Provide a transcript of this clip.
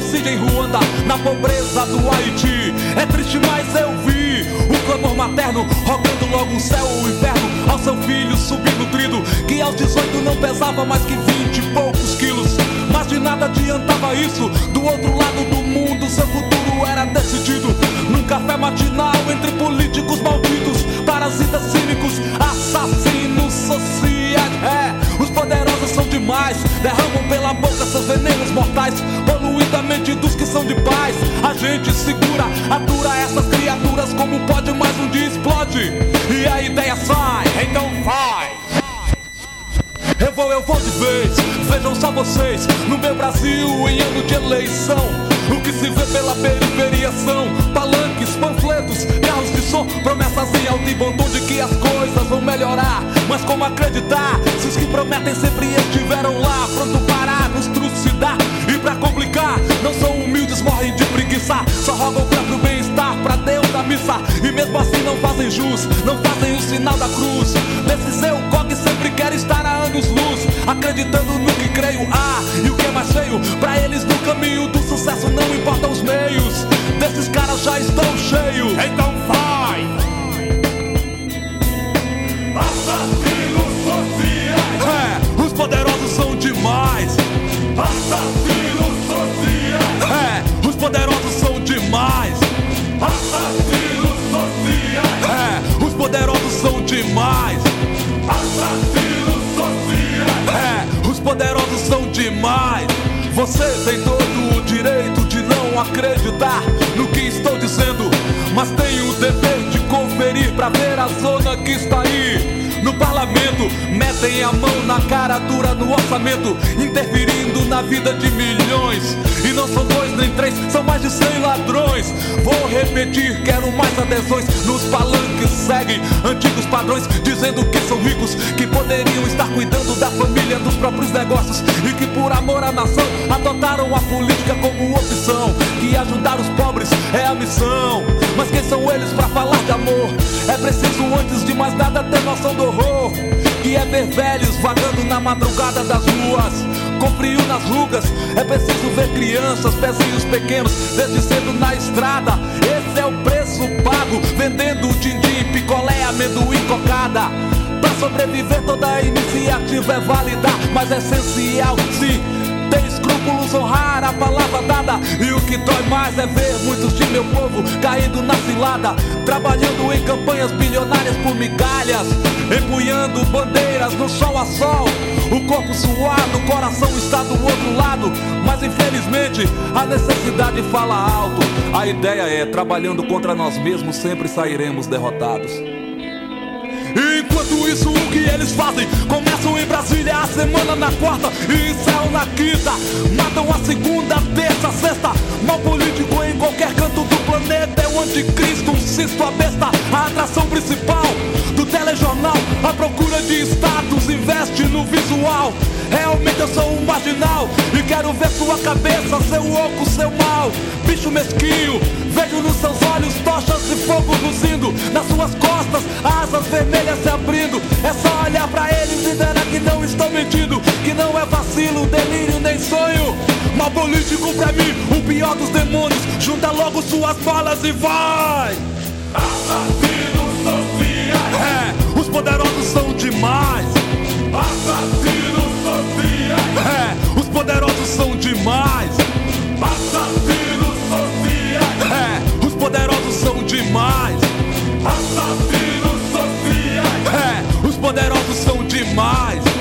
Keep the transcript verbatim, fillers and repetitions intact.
genocídio em Ruanda, na pobreza do Haiti. É triste, mas eu vi o clamor materno rogando logo o céu ou o inferno ao seu filho subnutrido, que aos dezoito não pesava mais que vinte e poucos quilos. Mas de nada adiantava isso, do outro lado do mundo seu futuro era decidido. Num café matinal entre políticos malditos, parasitas cínicos, assassinos sociais. É, os poderosos são demais, derramam pela boca seus venenos mortais, poluindo a mente dos que são de paz. A gente segura, atura essas criaturas como pode, mas um dia explode e a ideia sai, então vai. Eu vou, eu vou de vez, vejam só vocês, no meu Brasil em ano de eleição, o que se vê pela periferia são palanques, panfletos, carros de som, promessas em alto e bom tom de que as coisas vão melhorar. Mas como acreditar, se os que prometem sempre estiveram lá, pronto para nos trucidar. E pra complicar, não são humildes, morrem de preguiça, só rogam o próprio bem-estar pra Deus da missa. E mesmo assim não fazem jus, não fazem o sinal da cruz. Nesse seu coque sempre quer estar a anos-luz, acreditando no que creio. Ah, e o que é mais feio, pra eles no caminho do sucesso não importam os meios. Desses caras já estão cheios, então vai. Assassinos sociais. É, os poderosos são demais. Assassinos sociais. É, os poderosos são demais. Assassinos sociais. É, os poderosos são demais. Assassinos sociais. É, os poderosos são demais. Você tem todo o direito de não acreditar no que estou dizendo, mas tem o dever de conferir pra ver a zona que está aí. No parlamento, metem a mão na cara dura no orçamento, interferindo na vida de milhões. E não são dois nem três, são mais de cem ladrões. Vou repetir, quero mais adesões. Nos palanques seguem antigos padrões, dizendo que são ricos, que poderiam estar cuidando da família, dos próprios negócios, e que por amor à nação adotaram a política como opção, que ajudar os pobres é a missão. Mas quem são eles pra falar de amor? É preciso antes de mais nada ter noção do horror, que é ver velhos vagando na madrugada das ruas, com frio nas rugas. É preciso ver crianças, pezinhos pequenos, desde cedo na estrada. Esse é o preço pago, vendendo din-din, picolé, amendoim, cocada. Pra sobreviver toda a iniciativa é válida, mas é essencial sim ter escrúpulos, honrar a palavra dada. E o que dói mais é ver muitos de meu povo caindo na cilada, trabalhando em campanhas bilionárias por migalhas, empunhando bandeiras no sol a sol. O corpo suado, o coração está do outro lado, mas infelizmente a necessidade fala alto. A ideia é, trabalhando contra nós mesmos, sempre sairemos derrotados. Enquanto isso, o que eles fazem? Começam em Brasília a semana na quarta e encerram na quinta. Matam a segunda, terça, sexta. Mal político em qualquer canto do planeta é o anticristo, um cisto, a besta. A atração principal do telejornal, a procura de status, investe no visual. Realmente eu sou um marginal e quero ver sua cabeça, seu oco, seu mal. Bicho mesquinho, vejo nos seus olhos tochas de fogo luzindo, nas suas costas asas vermelhas se abrindo. É só olhar pra eles e verá que não estou mentindo, que não é vacilo, delírio nem sonho. Mal político pra mim, o pior dos demônios. Junta logo suas balas e vai. Assassinos sociais. É, os poderosos são demais. Assassinos sociais. É, os poderosos são demais. Assassinos sociais. É, os poderosos são demais. Assassinos sociais. É, os poderosos são demais.